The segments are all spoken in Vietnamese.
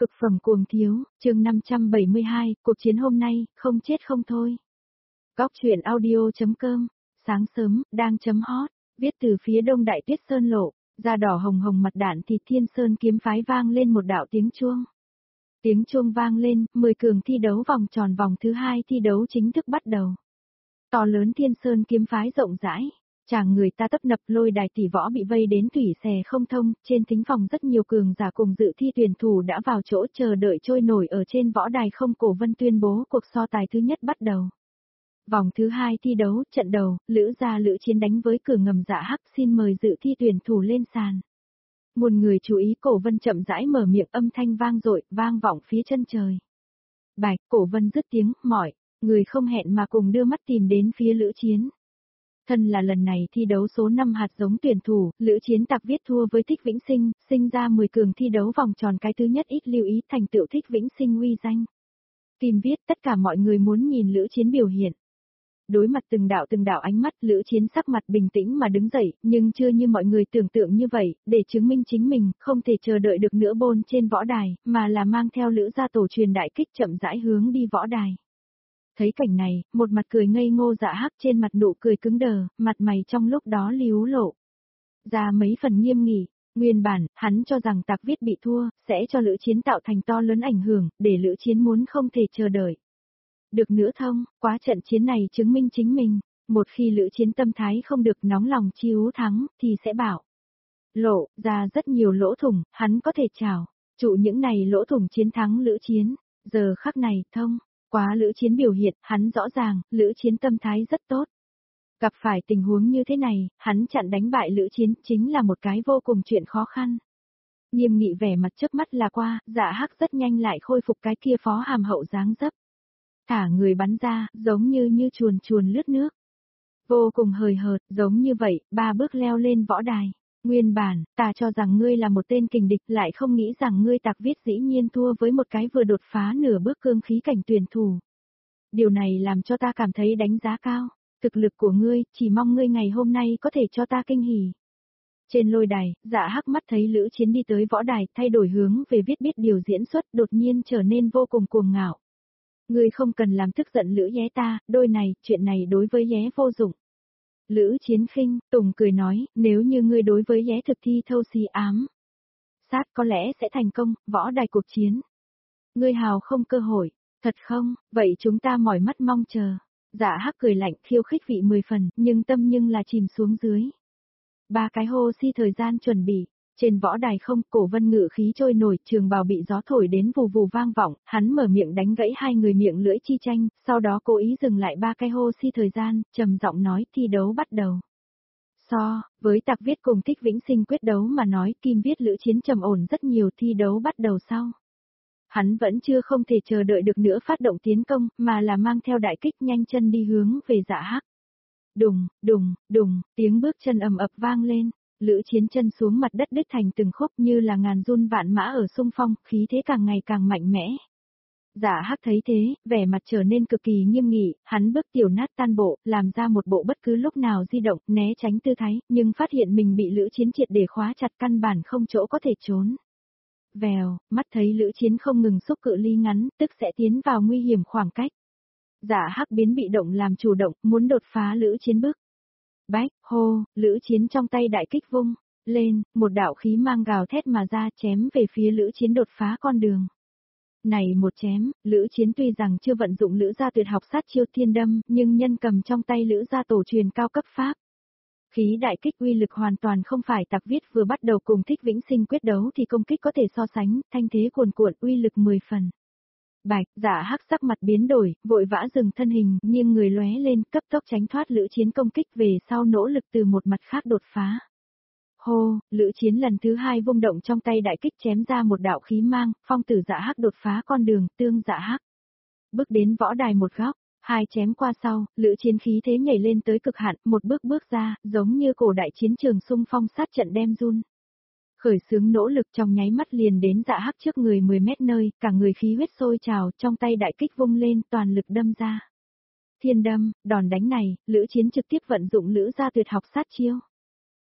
Cực phẩm cuồng thiếu, chương 572, cuộc chiến hôm nay, không chết không thôi. Góc truyện audio.com, sáng sớm, đang chấm hot, viết từ phía đông Đại Tuyết Sơn lộ, da đỏ hồng hồng mặt đạn thịt Thiên Sơn kiếm phái vang lên một đạo tiếng chuông. Tiếng chuông vang lên, 10 cường thi đấu vòng tròn vòng thứ 2 thi đấu chính thức bắt đầu. To lớn Thiên Sơn kiếm phái rộng rãi. Chàng người ta tấp nập lôi đài tỷ võ bị vây đến thủy xè không thông, trên thính phòng rất nhiều cường giả cùng dự thi tuyển thủ đã vào chỗ chờ đợi trôi nổi ở trên võ đài không. Cổ Vân tuyên bố cuộc so tài thứ nhất bắt đầu. Vòng thứ 2 thi đấu, trận đầu, Lữ gia Lữ Chiến đánh với Cửa Ngầm Dạ Hắc, xin mời dự thi tuyển thủ lên sàn. Muôn người chú ý, Cổ Vân chậm rãi mở miệng, âm thanh vang dội, vang vọng phía chân trời. Bạch, Cổ Vân dứt tiếng, mọi người không hẹn mà cùng đưa mắt tìm đến phía Lữ Chiến. Thân là lần này thi đấu số 5 hạt giống tuyển thủ, Lữ Chiến Tặc Viết thua với Thích Vĩnh Sinh, sinh ra 10 cường thi đấu vòng tròn cái thứ nhất, ít lưu ý thành tựu Thích Vĩnh Sinh uy danh. Tìm viết, tất cả mọi người muốn nhìn Lữ Chiến biểu hiện. Đối mặt từng đạo ánh mắt, Lữ Chiến sắc mặt bình tĩnh mà đứng dậy, nhưng chưa như mọi người tưởng tượng như vậy, để chứng minh chính mình, không thể chờ đợi được nữa bôn trên võ đài, mà là mang theo Lữ gia tổ truyền đại kích chậm rãi hướng đi võ đài. Thấy cảnh này, một mặt cười ngây ngô Dạ Hắc trên mặt nụ cười cứng đờ, mặt mày trong lúc đó líu lộ ra mấy phần nghiêm nghị. Nguyên bản, hắn cho rằng Tặc Viết bị thua, sẽ cho Lữ Chiến tạo thành to lớn ảnh hưởng, để Lữ Chiến muốn không thể chờ đợi. Được nữa thông, quá trận chiến này chứng minh chính mình, một khi Lữ Chiến tâm thái không được nóng lòng chiếu thắng, thì sẽ bảo lộ ra rất nhiều lỗ thủng, hắn có thể trảo trụ những này lỗ thủng chiến thắng Lữ Chiến. Giờ khắc này, thông quá Lữ Chiến biểu hiện, hắn rõ ràng, Lữ Chiến tâm thái rất tốt. Gặp phải tình huống như thế này, hắn chặn đánh bại Lữ Chiến chính là một cái vô cùng chuyện khó khăn. Nghiêm nghị vẻ mặt trước mắt là qua, Dạ Hắc rất nhanh lại khôi phục cái kia phó hàm hậu dáng dấp. Thả người bắn ra, giống như chuồn chuồn lướt nước. Vô cùng hời hợt, giống như vậy, 3 bước leo lên võ đài. Nguyên bản, ta cho rằng ngươi là một tên kình địch, lại không nghĩ rằng ngươi Tặc Viết dĩ nhiên thua với một cái vừa đột phá nửa bước cương khí cảnh tuyển thủ. Điều này làm cho ta cảm thấy đánh giá cao. Thực lực của ngươi, chỉ mong ngươi ngày hôm nay có thể cho ta kinh hỉ. Trên lôi đài, Dạ Hắc mắt thấy Lữ Chiến đi tới võ đài, thay đổi hướng về viết biết điều diễn xuất, đột nhiên trở nên vô cùng cuồng ngạo. Ngươi không cần làm tức giận Lữ Yé ta, đôi này, chuyện này đối với Yé vô dụng. Lữ Chiến khinh, Tùng cười nói, nếu như ngươi đối với Yé thực thi thâu xí ám sát có lẽ sẽ thành công, võ đài cuộc chiến. Ngươi hào không cơ hội, thật không, vậy chúng ta mỏi mắt mong chờ. Dạ Hắc cười lạnh, khiêu khích vị 10 phần, nhưng tâm là chìm xuống dưới. 3 cái hô si thời gian chuẩn bị. Trên võ đài không, Cổ Vân ngự khí trôi nổi, trường bào bị gió thổi đến vù vù vang vọng, hắn mở miệng đánh gãy hai người miệng lưỡi chi tranh, sau đó cố ý dừng lại 3 cái hô si thời gian, trầm giọng nói thi đấu bắt đầu. Với Tặc Viết cùng Thích Vĩnh Sinh quyết đấu mà nói, Kim Viết Lữ Chiến trầm ổn rất nhiều, thi đấu bắt đầu sau. Hắn vẫn chưa không thể chờ đợi được nữa phát động tiến công, mà là mang theo đại kích nhanh chân đi hướng về Dạ Hắc. Đùng, đùng, đùng, tiếng bước chân ầm ập vang lên. Lữ Chiến chân xuống mặt đất đứt thành từng khúc như là ngàn giun vạn mã ở xung phong, khí thế càng ngày càng mạnh mẽ. Dạ Hắc thấy thế, vẻ mặt trở nên cực kỳ nghiêm nghị, hắn bước tiểu nát tan bộ, làm ra một bộ bất cứ lúc nào di động, né tránh tư thái, nhưng phát hiện mình bị Lữ Chiến triệt để khóa chặt, căn bản không chỗ có thể trốn. Vèo, mắt thấy Lữ Chiến không ngừng xúc cự ly ngắn, tức sẽ tiến vào nguy hiểm khoảng cách. Dạ Hắc biến bị động làm chủ động, muốn đột phá Lữ Chiến bước. Bách, hô, Lữ Chiến trong tay đại kích vung lên, một đạo khí mang gào thét mà ra, chém về phía Lữ Chiến đột phá con đường. Này một chém, Lữ Chiến tuy rằng chưa vận dụng Lữ gia tuyệt học sát chiêu thiên đâm, nhưng nhân cầm trong tay Lữ gia tổ truyền cao cấp pháp. Khí đại kích uy lực hoàn toàn không phải Tặc Viết vừa bắt đầu cùng Thích Vĩnh Sinh quyết đấu thì công kích có thể so sánh, thanh thế cuồn cuộn uy lực 10 phần. Bạch, Dạ Hắc sắc mặt biến đổi, vội vã dừng thân hình, nhưng người lóe lên, cấp tốc tránh thoát Lữ Chiến công kích về sau nỗ lực từ một mặt khác đột phá. Hô, Lữ Chiến lần thứ 2 vung động trong tay đại kích chém ra một đạo khí mang, phong tử Dạ Hắc đột phá con đường, tương Dạ Hắc. Bước đến võ đài một góc, 2 chém qua sau, Lữ Chiến khí thế nhảy lên tới cực hạn, một bước ra, giống như cổ đại chiến trường xung phong sát trận đem run. Khởi xướng nỗ lực trong nháy mắt liền đến Dạ Hắc trước người 10 mét nơi, cả người khí huyết sôi trào, trong tay đại kích vung lên, toàn lực đâm ra. Thiên đâm, đòn đánh này, Lữ Chiến trực tiếp vận dụng Lữ gia tuyệt học sát chiêu.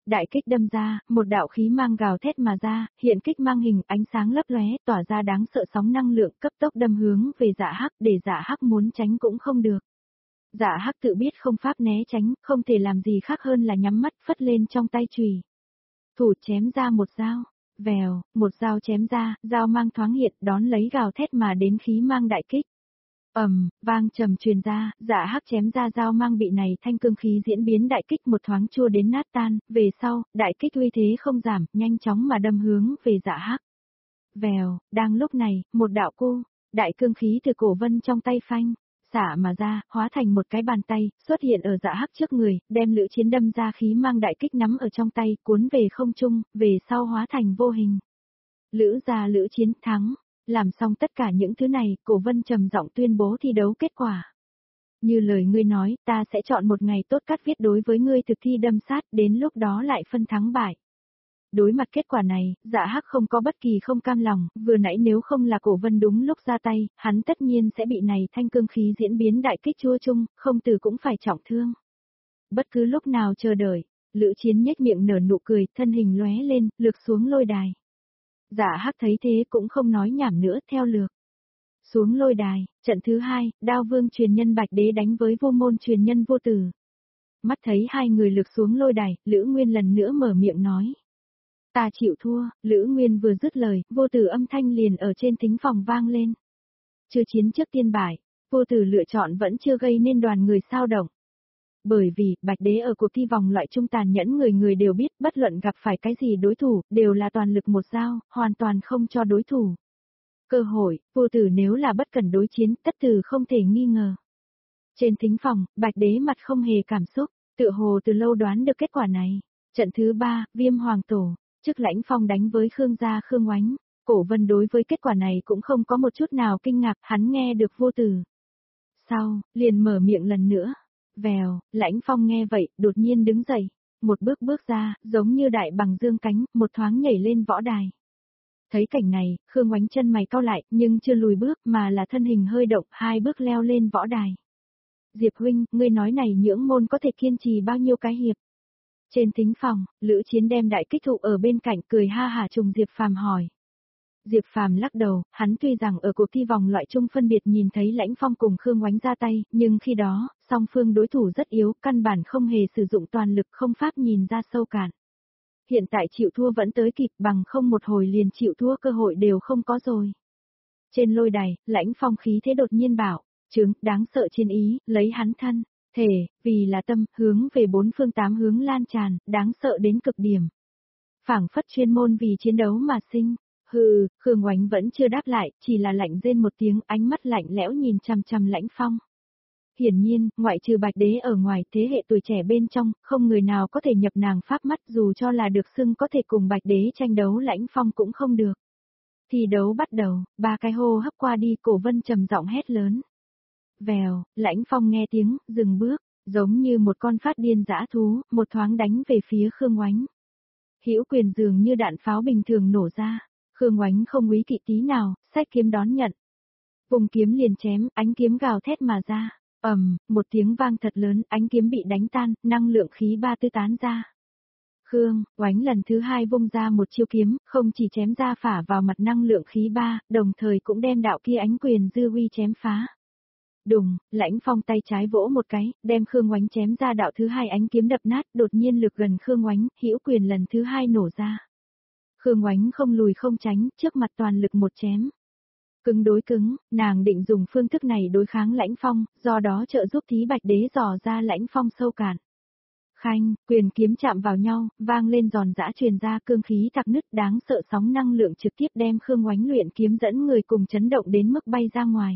Đại kích đâm ra, một đạo khí mang gào thét mà ra, hiện kích mang hình ánh sáng lấp lóe, tỏa ra đáng sợ sóng năng lượng cấp tốc đâm hướng về Dạ Hắc, để Dạ Hắc muốn tránh cũng không được. Dạ Hắc tự biết không pháp né tránh, không thể làm gì khác hơn là nhắm mắt phất lên trong tay chùy. Thủ chém ra một dao, vèo, một dao chém ra, dao mang thoáng hiện đón lấy gào thét mà đến khí mang đại kích. Vang trầm truyền ra, Dạ Hắc chém ra dao mang bị này thanh cương khí diễn biến đại kích một thoáng chua đến nát tan, về sau, đại kích uy thế không giảm, nhanh chóng mà đâm hướng về Dạ Hắc. Vèo, đang lúc này, một đạo cu, đại cương khí từ cổ vân trong tay phanh, xả mà ra, hóa thành một cái bàn tay, xuất hiện ở Dạ Hắc trước người, đem Lữ Chiến đâm ra khí mang đại kích nắm ở trong tay, cuốn về không trung, về sau hóa thành vô hình. Lữ gia Lữ Chiến thắng. Làm xong tất cả những thứ này, Cổ Vân trầm giọng tuyên bố thi đấu kết quả. Như lời ngươi nói, ta sẽ chọn một ngày tốt cắt viết đối với ngươi thực thi đâm sát, đến lúc đó lại phân thắng bại. Đối mặt kết quả này, Dạ Hắc không có bất kỳ không cam lòng, vừa nãy nếu không là Cổ Vân đúng lúc ra tay, hắn tất nhiên sẽ bị này thanh cương khí diễn biến đại kích chua chung, không từ cũng phải trọng thương. Bất cứ lúc nào chờ đợi, Lữ Chiến nhếch miệng nở nụ cười, thân hình lóe lên, lược xuống lôi đài. Dạ Hắc thấy thế cũng không nói nhảm nữa, theo lược. Xuống lôi đài, trận thứ 2, Đao Vương truyền nhân Bạch Đế đánh với Vô Môn truyền nhân Vô Tử. Mắt thấy hai người lược xuống lôi đài, Lữ Nguyên lần nữa mở miệng nói. Ta chịu thua, Lữ Nguyên vừa dứt lời, Vô Tử âm thanh liền ở trên thính phòng vang lên. Chưa chiến trước tiên bại, Vô Tử lựa chọn vẫn chưa gây nên đoàn người sao động. Bởi vì, Bạch Đế ở cuộc thi vòng loại trung tàn nhẫn người người đều biết, bất luận gặp phải cái gì đối thủ, đều là toàn lực một dao, hoàn toàn không cho đối thủ. Cơ hội, Vô Tử nếu là bất cẩn đối chiến, tất tử không thể nghi ngờ. Trên thính phòng, Bạch Đế mặt không hề cảm xúc, tựa hồ từ lâu đoán được kết quả này. Trận thứ 3, Viêm Hoàng Tổ, trước Lãnh Phong đánh với Khương gia Khương Oánh. Cổ Vân đối với kết quả này cũng không có một chút nào kinh ngạc, hắn nghe được Vô Tử. Sau, liền mở miệng lần nữa. Vèo, Lãnh Phong nghe vậy, đột nhiên đứng dậy, một bước bước ra, giống như đại bằng dương cánh, một thoáng nhảy lên võ đài. Thấy cảnh này, Khương Oánh chân mày cau lại, nhưng chưa lùi bước mà là thân hình hơi động, hai bước leo lên võ đài. Diệp huynh, ngươi nói này nhưỡng môn có thể kiên trì bao nhiêu cái hiệp? Trên thính phòng, Lữ Chiến đem đại kích thụ ở bên cạnh cười ha hả trùng Diệp Phàm hỏi. Diệp Phàm lắc đầu, hắn tuy rằng ở cuộc thi vòng loại chung phân biệt nhìn thấy Lãnh Phong cùng Khương Oánh ra tay, nhưng khi đó, song phương đối thủ rất yếu, căn bản không hề sử dụng toàn lực không pháp nhìn ra sâu cạn. Hiện tại chịu thua vẫn tới kịp, bằng không một hồi liền chịu thua cơ hội đều không có rồi. Trên lôi đài, Lãnh Phong khí thế đột nhiên bảo, chứng, đáng sợ chiến ý, lấy hắn thân, thể, vì là tâm, hướng về bốn phương tám hướng lan tràn, đáng sợ đến cực điểm. Phảng phất chuyên môn vì chiến đấu mà sinh. Hừ, Khương Oánh vẫn chưa đáp lại, chỉ là lạnh rên một tiếng, ánh mắt lạnh lẽo nhìn chằm chằm Lãnh Phong. Hiển nhiên, ngoại trừ Bạch Đế ở ngoài, thế hệ tuổi trẻ bên trong, không người nào có thể nhập nàng pháp mắt, dù cho là được xưng có thể cùng Bạch Đế tranh đấu Lãnh Phong cũng không được. Thi đấu bắt đầu, ba cái hô hấp qua đi, Cổ Vân trầm giọng hét lớn. Vèo, Lãnh Phong nghe tiếng, dừng bước, giống như một con phát điên dã thú, một thoáng đánh về phía Khương Oánh. Hữu quyền dường như đạn pháo bình thường nổ ra. Khương Oánh không úy kỵ tí nào, xách kiếm đón nhận. Vùng kiếm liền chém, ánh kiếm gào thét mà ra. Một tiếng vang thật lớn, ánh kiếm bị đánh tan, năng lượng khí ba tư tán ra. Khương Oánh lần thứ 2 vung ra một chiêu kiếm, không chỉ chém ra phả vào mặt năng lượng khí ba, đồng thời cũng đem đạo kia ánh quyền dư uy chém phá. Đùng, Lãnh Phong tay trái vỗ một cái, đem Khương Oánh chém ra đạo thứ 2 ánh kiếm đập nát, đột nhiên lực gần Khương Oánh, hữu quyền lần thứ 2 nổ ra. Khương Oánh không lùi không tránh, trước mặt toàn lực một chém. Cứng đối cứng, nàng định dùng phương thức này đối kháng Lãnh Phong, do đó trợ giúp Thí Bạch Đế dò ra Lãnh Phong sâu cạn. Khanh, quyền kiếm chạm vào nhau, vang lên giòn giã truyền ra cương khí tạc nứt, đáng sợ sóng năng lượng trực tiếp đem Khương Oánh luyện kiếm dẫn người cùng chấn động đến mức bay ra ngoài.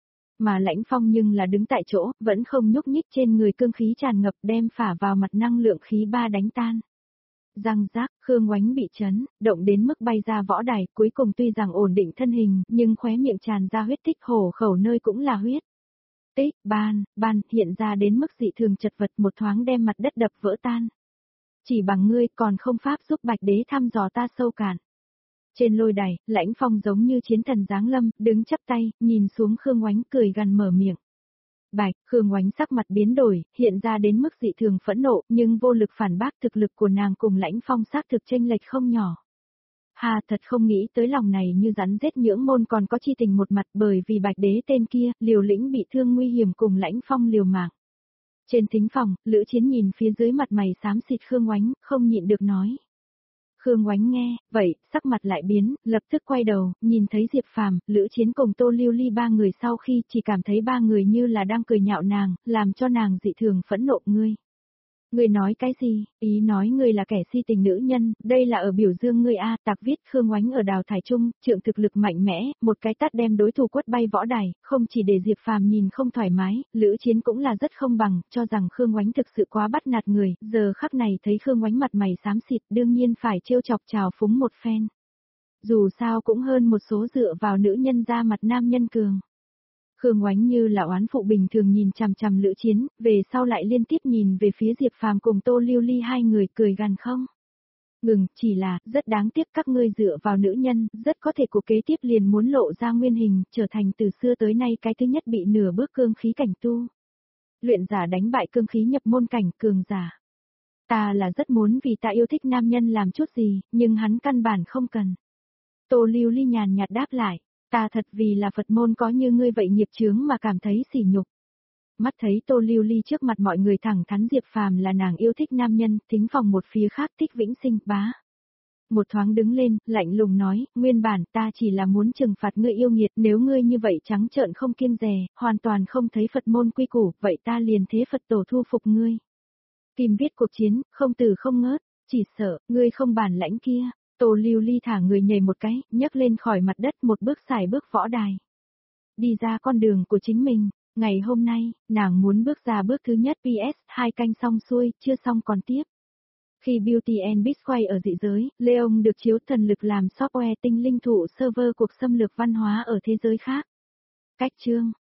Mà Lãnh Phong nhưng là đứng tại chỗ, vẫn không nhúc nhích, trên người cương khí tràn ngập đem phả vào mặt năng lượng khí ba đánh tan. Răng rác, Khương Oánh bị chấn, động đến mức bay ra võ đài, cuối cùng tuy rằng ổn định thân hình, nhưng khóe miệng tràn ra huyết tích, hổ khẩu nơi cũng là huyết. Tích, ban, hiện ra đến mức dị thường chật vật, một thoáng đem mặt đất đập vỡ tan. Chỉ bằng ngươi còn không pháp giúp Bạch Đế thăm dò ta sâu cạn. Trên lôi đài, Lãnh Phong giống như chiến thần giáng lâm, đứng chắp tay, nhìn xuống Khương Oánh cười gằn mở miệng. Bạch, Khương Oánh sắc mặt biến đổi, hiện ra đến mức dị thường phẫn nộ, nhưng vô lực phản bác thực lực của nàng cùng Lãnh Phong xác thực chênh lệch không nhỏ. Hà thật không nghĩ tới lòng này như rắn rết nhưỡng môn còn có chi tình một mặt bởi vì Bạch đế tên kia, liều lĩnh bị thương nguy hiểm cùng Lãnh Phong liều mạng. Trên thính phòng, Lữ Chiến nhìn phía dưới mặt mày xám xịt Khương Oánh, không nhịn được nói. Khương Oánh nghe, vậy, sắc mặt lại biến, lập tức quay đầu, nhìn thấy Diệp Phàm, Lữ Chiến cùng Tô Lưu Ly ba người sau khi chỉ cảm thấy ba người như là đang cười nhạo nàng, làm cho nàng dị thường phẫn nộ ngươi. Ngươi nói cái gì, ý nói ngươi là kẻ si tình nữ nhân, đây là ở biểu dương ngươi a. Tạc viết Khương Oánh ở Đào Thải Trung, trượng thực lực mạnh mẽ, một cái tát đem đối thủ quất bay võ đài, không chỉ để Diệp Phàm nhìn không thoải mái, Lữ Chiến cũng là rất không bằng, cho rằng Khương Oánh thực sự quá bắt nạt người, giờ khắc này thấy Khương Oánh mặt mày xám xịt đương nhiên phải trêu chọc trào phúng một phen. Dù sao cũng hơn một số dựa vào nữ nhân ra mặt nam nhân cường. Khương Oánh như là oán phụ bình thường nhìn chằm chằm Lữ Chiến, về sau lại liên tiếp nhìn về phía Diệp Phàm cùng Tô Lưu Ly hai người cười gằn không. Ngừng, chỉ là, rất đáng tiếc các ngươi dựa vào nữ nhân, rất có thể cuộc kế tiếp liền muốn lộ ra nguyên hình, trở thành từ xưa tới nay cái thứ nhất bị nửa bước cương khí cảnh tu. Luyện giả đánh bại cương khí nhập môn cảnh cường giả. Ta là rất muốn vì ta yêu thích nam nhân làm chút gì, nhưng hắn căn bản không cần. Tô Lưu Ly nhàn nhạt đáp lại. Ta thật vì là Phật môn có như ngươi vậy nghiệp chướng mà cảm thấy sỉ nhục. Mắt thấy Tô Lưu Ly trước mặt mọi người thẳng thắn Diệp Phàm là nàng yêu thích nam nhân, thính phòng một phía khác Thích Vĩnh Sinh bá. Một thoáng đứng lên, lạnh lùng nói, nguyên bản ta chỉ là muốn trừng phạt ngươi yêu nghiệt, nếu ngươi như vậy trắng trợn không kiêng dè, hoàn toàn không thấy Phật môn quy củ, vậy ta liền thế Phật tổ thu phục ngươi. Kim viết cuộc chiến, không từ không ngớt, chỉ sợ, ngươi không bản lãnh kia. Tô Lưu Ly thả người nhảy một cái, nhấc lên khỏi mặt đất một bước xài bước võ đài. Đi ra con đường của chính mình, ngày hôm nay, nàng muốn bước ra bước thứ nhất PS, 2 canh xong xuôi, chưa xong còn tiếp. Khi Beauty and Beast quay ở dị giới, Leon được chiếu thần lực làm software tinh linh thủ server cuộc xâm lược văn hóa ở thế giới khác. Cách chương